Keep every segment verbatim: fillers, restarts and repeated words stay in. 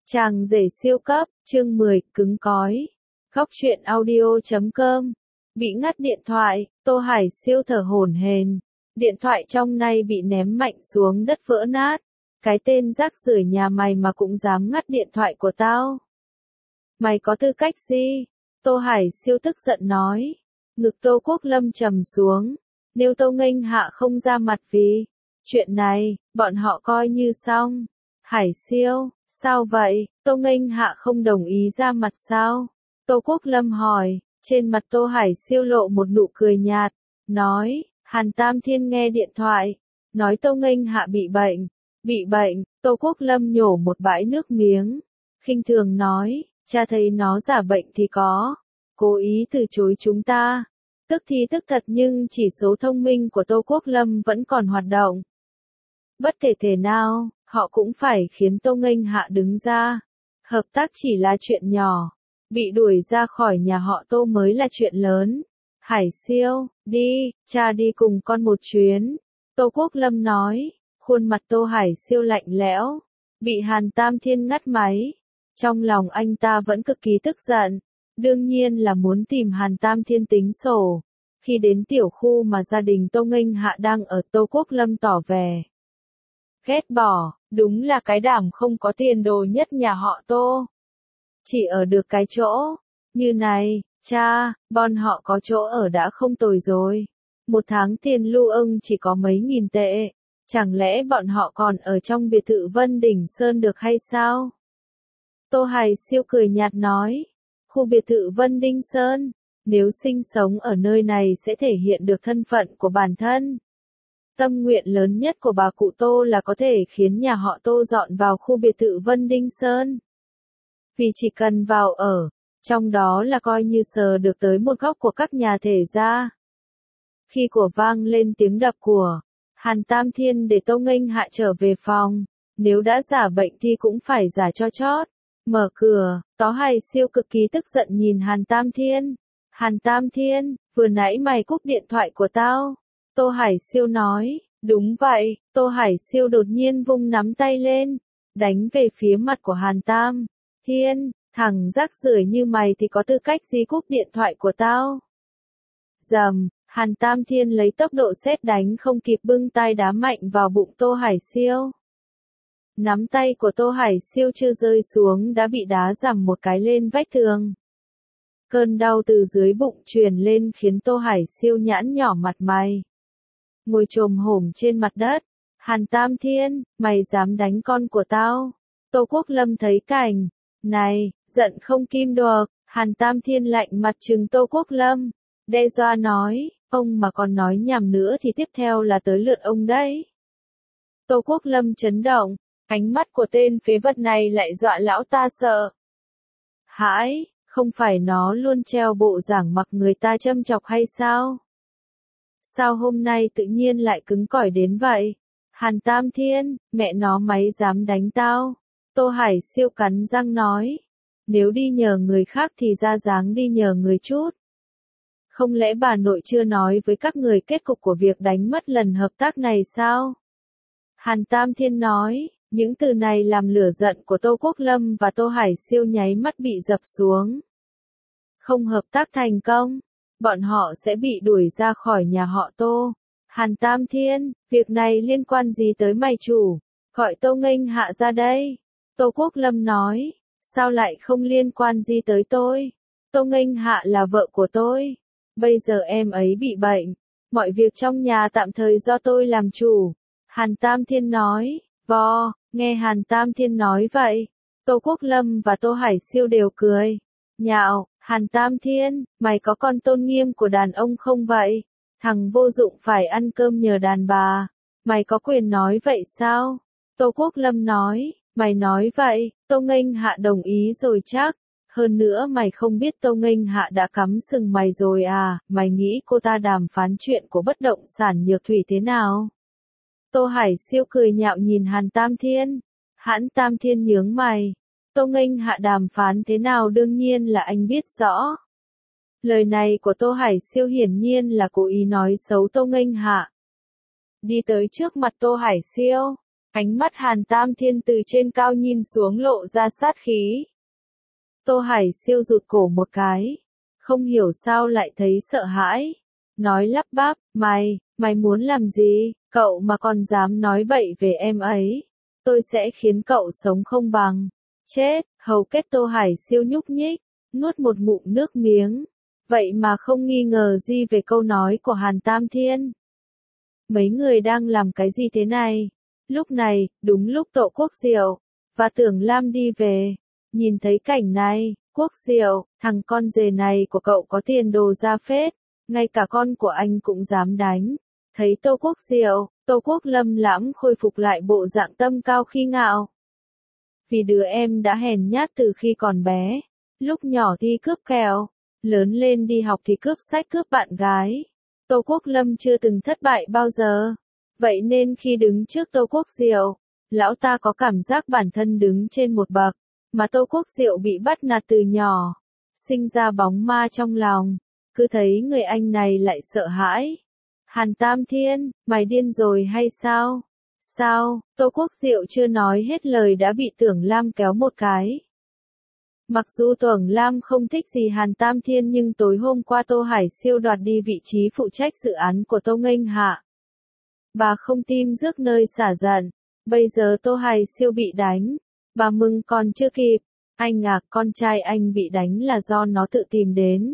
Chàng rể siêu cấp, chương mười, cứng cói. Góc truyện audio chấm com. Bị ngắt điện thoại, Tô Hải siêu thở hổn hển. Điện thoại trong nay bị ném mạnh xuống đất vỡ nát. Cái tên rác rưởi nhà mày mà cũng dám ngắt điện thoại của tao. Mày có tư cách gì? Tô Hải siêu tức giận nói. Ngực Tô Quốc Lâm trầm xuống. Nếu Tô Nghênh Hạ không ra mặt vì chuyện này, bọn họ coi như xong. Hải siêu, sao vậy? Tô Nghênh Hạ không đồng ý ra mặt sao? Tô Quốc Lâm hỏi. Trên mặt Tô Hải siêu lộ một nụ cười nhạt, nói, Hàn Tam Thiên nghe điện thoại, nói Tô Nghênh Hạ bị bệnh. Bị bệnh, Tô Quốc Lâm nhổ một bãi nước miếng, khinh thường nói, cha thấy nó giả bệnh thì có, cố ý từ chối chúng ta. Tức thì tức thật nhưng chỉ số thông minh của Tô Quốc Lâm vẫn còn hoạt động. Bất kể thế nào, họ cũng phải khiến Tô Nghênh Hạ đứng ra. Hợp tác chỉ là chuyện nhỏ, bị đuổi ra khỏi nhà họ Tô mới là chuyện lớn. Hải siêu, đi, cha đi cùng con một chuyến. Tô Quốc Lâm nói, khuôn mặt Tô Hải siêu lạnh lẽo, bị Hàn Tam Thiên ngắt máy. Trong lòng anh ta vẫn cực kỳ tức giận, đương nhiên là muốn tìm Hàn Tam Thiên tính sổ. Khi đến tiểu khu mà gia đình Tô Nghênh Hạ đang ở, Tô Quốc Lâm tỏ vẻ ghét bỏ, đúng là cái đám không có tiền đồ nhất nhà họ Tô. Chỉ ở được cái chỗ như này, cha, bọn họ có chỗ ở đã không tồi rồi. Một tháng tiền lưu ông chỉ có mấy nghìn tệ. Chẳng lẽ bọn họ còn ở trong biệt thự Vân Đỉnh Sơn được hay sao? Tô Hải siêu cười nhạt nói, khu biệt thự Vân Đinh Sơn, nếu sinh sống ở nơi này sẽ thể hiện được thân phận của bản thân. Tâm nguyện lớn nhất của bà cụ Tô là có thể khiến nhà họ Tô dọn vào khu biệt thự Vân Đinh Sơn. Vì chỉ cần vào ở, trong đó là coi như sờ được tới một góc của các nhà thể gia. Khi của vang lên tiếng đập của Hàn Tam Thiên để Tô Nghênh Hạ trở về phòng, nếu đã giả bệnh thì cũng phải giả cho chót. Mở cửa, Tó Hải siêu cực kỳ tức giận nhìn Hàn Tam Thiên. Hàn Tam Thiên, vừa nãy mày cúp điện thoại của tao. Tô Hải siêu nói, đúng vậy. Tô Hải siêu đột nhiên vung nắm tay lên, đánh về phía mặt của Hàn Tam Thiên. Thằng rác rưởi như mày thì có tư cách gì cúp điện thoại của tao? Dầm, Hàn Tam Thiên lấy tốc độ sét đánh không kịp bưng tay đá mạnh vào bụng Tô Hải siêu. Nắm tay của Tô Hải siêu chưa rơi xuống đã bị đá rằm một cái lên vách tường. Cơn đau từ dưới bụng truyền lên khiến Tô Hải siêu nhãn nhỏ mặt mày. Ngồi chồm hổm trên mặt đất. Hàn Tam Thiên, mày dám đánh con của tao? Tô Quốc Lâm thấy cảnh này, giận không kim được. Hàn Tam Thiên lạnh mặt trừng Tô Quốc Lâm, đe dọa nói, ông mà còn nói nhảm nữa thì tiếp theo là tới lượt ông đấy. Tô Quốc Lâm chấn động, ánh mắt của tên phế vật này lại dọa lão ta sợ hãi, không phải nó luôn treo bộ dạng mặc người ta châm chọc hay sao? Sao hôm nay tự nhiên lại cứng cỏi đến vậy? Hàn Tam Thiên, mẹ nó mày dám đánh tao? Tô Hải siêu cắn răng nói, nếu đi nhờ người khác thì ra dáng đi nhờ người chút. Không lẽ bà nội chưa nói với các người kết cục của việc đánh mất lần hợp tác này sao? Hàn Tam Thiên nói, những từ này làm lửa giận của Tô Quốc Lâm và Tô Hải siêu nháy mắt bị dập xuống. Không hợp tác thành công, bọn họ sẽ bị đuổi ra khỏi nhà họ Tô. Hàn Tam Thiên, việc này liên quan gì tới mày chủ? Gọi Tô Nghênh Hạ ra đây. Tô Quốc Lâm nói, sao lại không liên quan gì tới tôi? Tô Nghênh Hạ là vợ của tôi. Bây giờ em ấy bị bệnh. Mọi việc trong nhà tạm thời do tôi làm chủ. Hàn Tam Thiên nói, vò, nghe Hàn Tam Thiên nói vậy. Tô Quốc Lâm và Tô Hải siêu đều cười. Nhạo, Hàn Tam Thiên, mày có con tôn nghiêm của đàn ông không vậy? Thằng vô dụng phải ăn cơm nhờ đàn bà. Mày có quyền nói vậy sao? Tô Quốc Lâm nói, mày nói vậy, Tô Nghênh Hạ đồng ý rồi chắc. Hơn nữa mày không biết Tô Nghênh Hạ đã cắm sừng mày rồi à, mày nghĩ cô ta đàm phán chuyện của bất động sản Nhược Thủy thế nào? Tô Hải siêu cười nhạo nhìn Hàn Tam Thiên. Hãn Tam Thiên nhướng mày. Tô Nghênh Hạ đàm phán thế nào đương nhiên là anh biết rõ. Lời này của Tô Hải siêu hiển nhiên là cố ý nói xấu Tô Nghênh Hạ. Đi tới trước mặt Tô Hải siêu. Ánh mắt Hàn Tam Thiên từ trên cao nhìn xuống lộ ra sát khí. Tô Hải Siêu rụt cổ một cái. Không hiểu sao lại thấy sợ hãi. Nói lắp bắp, mày, mày muốn làm gì, cậu mà còn dám nói bậy về em ấy. Tôi sẽ khiến cậu sống không bằng. Chết, hầu kết Tô Hải Siêu nhúc nhích, nuốt một ngụm nước miếng. Vậy mà không nghi ngờ gì về câu nói của Hàn Tam Thiên. Mấy người đang làm cái gì thế này? Lúc này, đúng lúc Tô Quốc Diệu và Tưởng Lam đi về. Nhìn thấy cảnh này, Quốc Diệu, thằng con dề này của cậu có tiền đồ ra phết. Ngay cả con của anh cũng dám đánh. Thấy Tô Quốc Diệu, Tô Quốc Lâm lãm khôi phục lại bộ dạng tâm cao khí ngạo. Vì đứa em đã hèn nhát từ khi còn bé. Lúc nhỏ thì cướp kẹo, lớn lên đi học thì cướp sách cướp bạn gái. Tô Quốc Lâm chưa từng thất bại bao giờ. Vậy nên khi đứng trước Tô Quốc Diệu, lão ta có cảm giác bản thân đứng trên một bậc, mà Tô Quốc Diệu bị bắt nạt từ nhỏ. Sinh ra bóng ma trong lòng, cứ thấy người anh này lại sợ hãi. Hàn Tam Thiên, mày điên rồi hay sao? Sao? Tô Quốc Diệu chưa nói hết lời đã bị Tưởng Lam kéo một cái. Mặc dù Tưởng Lam không thích gì Hàn Tam Thiên nhưng tối hôm qua Tô Hải Siêu đoạt đi vị trí phụ trách dự án của Tô Nghênh Hạ. Bà không tim rước nơi xả giận. Bây giờ Tô Hải Siêu bị đánh. Bà mừng còn chưa kịp. Anh à, con trai anh bị đánh là do nó tự tìm đến.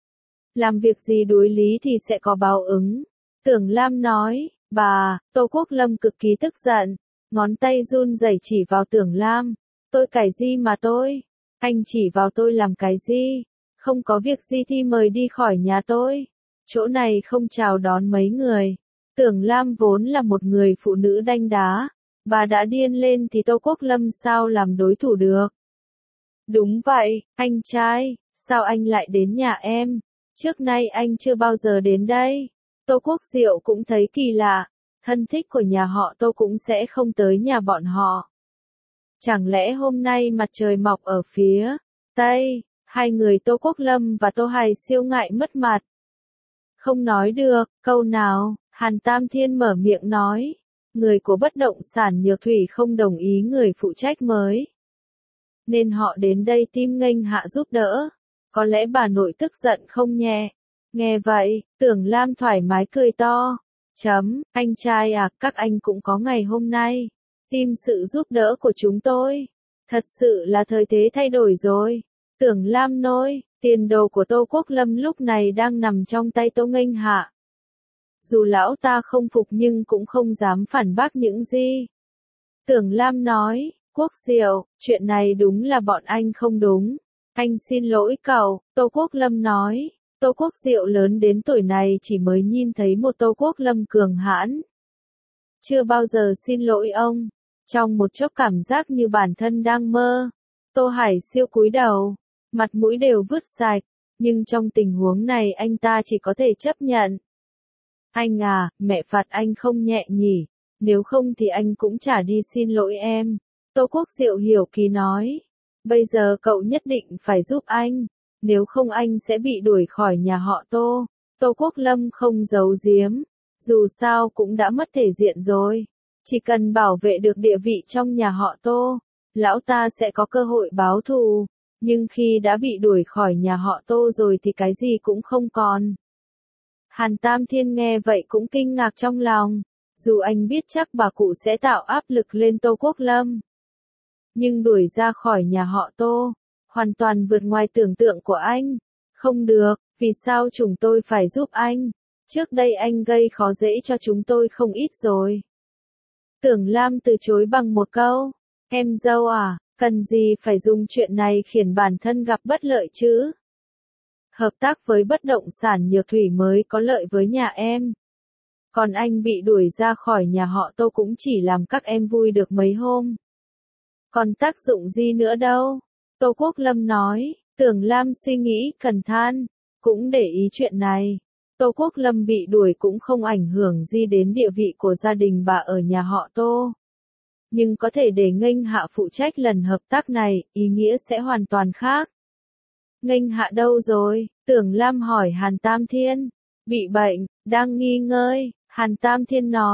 Làm việc gì đối lý thì sẽ có báo ứng. Tưởng Lam nói, bà, Tô Quốc Lâm cực kỳ tức giận. Ngón tay run rẩy chỉ vào Tưởng Lam. Tôi cải gì mà tôi? Anh chỉ vào tôi làm cái gì? Không có việc gì thì mời đi khỏi nhà tôi. Chỗ này không chào đón mấy người. Tưởng Lam vốn là một người phụ nữ đanh đá. Bà đã điên lên thì Tô Quốc Lâm sao làm đối thủ được? Đúng vậy, anh trai, sao anh lại đến nhà em? Trước nay anh chưa bao giờ đến đây. Tô Quốc Diệu cũng thấy kỳ lạ. Thân thích của nhà họ Tô cũng sẽ không tới nhà bọn họ. Chẳng lẽ hôm nay mặt trời mọc ở phía Tây? Hai người Tô Quốc Lâm và Tô Hải Siêu ngại mất mặt. Không nói được, câu nào, Hàn Tam Thiên mở miệng nói. Người của bất động sản Nhược Thủy không đồng ý người phụ trách mới. Nên họ đến đây tìm Nghênh Hạ giúp đỡ. Có lẽ bà nội tức giận không nhẹ. Nghe vậy, Tưởng Lam thoải mái cười to. Chấm, anh trai à, các anh cũng có ngày hôm nay. Tìm sự giúp đỡ của chúng tôi. Thật sự là thời thế thay đổi rồi. Tưởng Lam nói, tiền đồ của Tô Quốc Lâm lúc này đang nằm trong tay Tô Nghênh Hạ. Dù lão ta không phục nhưng cũng không dám phản bác những gì. Tưởng Lam nói, Quốc Diệu, chuyện này đúng là bọn anh không đúng. Anh xin lỗi cậu, Tô Quốc Lâm nói. Tô Quốc Diệu lớn đến tuổi này chỉ mới nhìn thấy một Tô Quốc Lâm cường hãn. Chưa bao giờ xin lỗi ông. Trong một chốc cảm giác như bản thân đang mơ. Tô Hải Siêu cúi đầu, mặt mũi đều vứt sạch. Nhưng trong tình huống này anh ta chỉ có thể chấp nhận. Anh à, mẹ phạt anh không nhẹ nhỉ. Nếu không thì anh cũng chả đi xin lỗi em. Tô Quốc Diệu hiểu kỳ nói. Bây giờ cậu nhất định phải giúp anh. Nếu không anh sẽ bị đuổi khỏi nhà họ Tô. Tô Quốc Lâm không giấu giếm. Dù sao cũng đã mất thể diện rồi. Chỉ cần bảo vệ được địa vị trong nhà họ Tô, lão ta sẽ có cơ hội báo thù. Nhưng khi đã bị đuổi khỏi nhà họ Tô rồi thì cái gì cũng không còn. Hàn Tam Thiên nghe vậy cũng kinh ngạc trong lòng. Dù anh biết chắc bà cụ sẽ tạo áp lực lên Tô Quốc Lâm. Nhưng đuổi ra khỏi nhà họ Tô, hoàn toàn vượt ngoài tưởng tượng của anh. Không được, vì sao chúng tôi phải giúp anh? Trước đây anh gây khó dễ cho chúng tôi không ít rồi. Tưởng Lam từ chối bằng một câu. Em dâu à, cần gì phải dùng chuyện này khiến bản thân gặp bất lợi chứ? Hợp tác với bất động sản Nhược Thủy mới có lợi với nhà em. Còn anh bị đuổi ra khỏi nhà họ Tô cũng chỉ làm các em vui được mấy hôm. Còn tác dụng gì nữa đâu? Tô Quốc Lâm nói. Tưởng Lam suy nghĩ cẩn thận, cũng để ý chuyện này. Tô Quốc Lâm bị đuổi cũng không ảnh hưởng gì đến địa vị của gia đình bà ở nhà họ Tô. Nhưng có thể để Nghênh Hạ phụ trách lần hợp tác này, ý nghĩa sẽ hoàn toàn khác. Nghênh Hạ đâu rồi? Tưởng Lam hỏi Hàn Tam Thiên. Bị bệnh, đang nghi ngơi, Hàn Tam Thiên nói.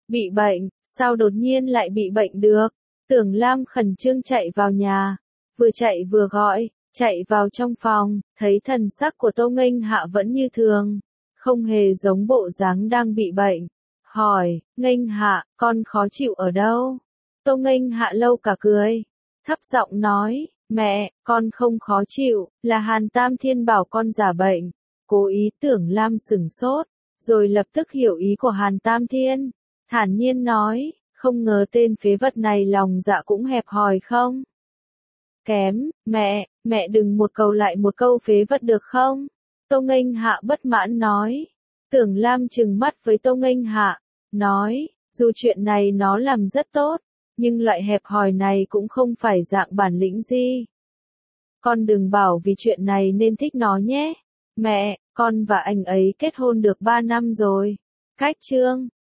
Bị bệnh, sao đột nhiên lại bị bệnh được? Tưởng Lam khẩn trương chạy vào nhà, vừa chạy vừa gọi, chạy vào trong phòng, thấy thần sắc của Tô Nghênh Hạ vẫn như thường, không hề giống bộ dáng đang bị bệnh. Hỏi, Nghênh Hạ, con khó chịu ở đâu? Tô Nghênh Hạ lâu cả cười, thấp giọng nói, mẹ, con không khó chịu, là Hàn Tam Thiên bảo con giả bệnh. Cố ý. Tưởng Lam sửng sốt, rồi lập tức hiểu ý của Hàn Tam Thiên, thản nhiên nói, không ngờ tên phế vật này lòng dạ cũng hẹp hòi không? Kém, mẹ, mẹ đừng một câu lại một câu phế vật được không? Tô Nghênh Hạ bất mãn nói. Tưởng Lam trừng mắt với Tô Nghênh Hạ, nói, dù chuyện này nó làm rất tốt, nhưng loại hẹp hòi này cũng không phải dạng bản lĩnh gì. Con đừng bảo vì chuyện này nên thích nó nhé. Mẹ, con và anh ấy kết hôn được ba năm rồi. Cách chương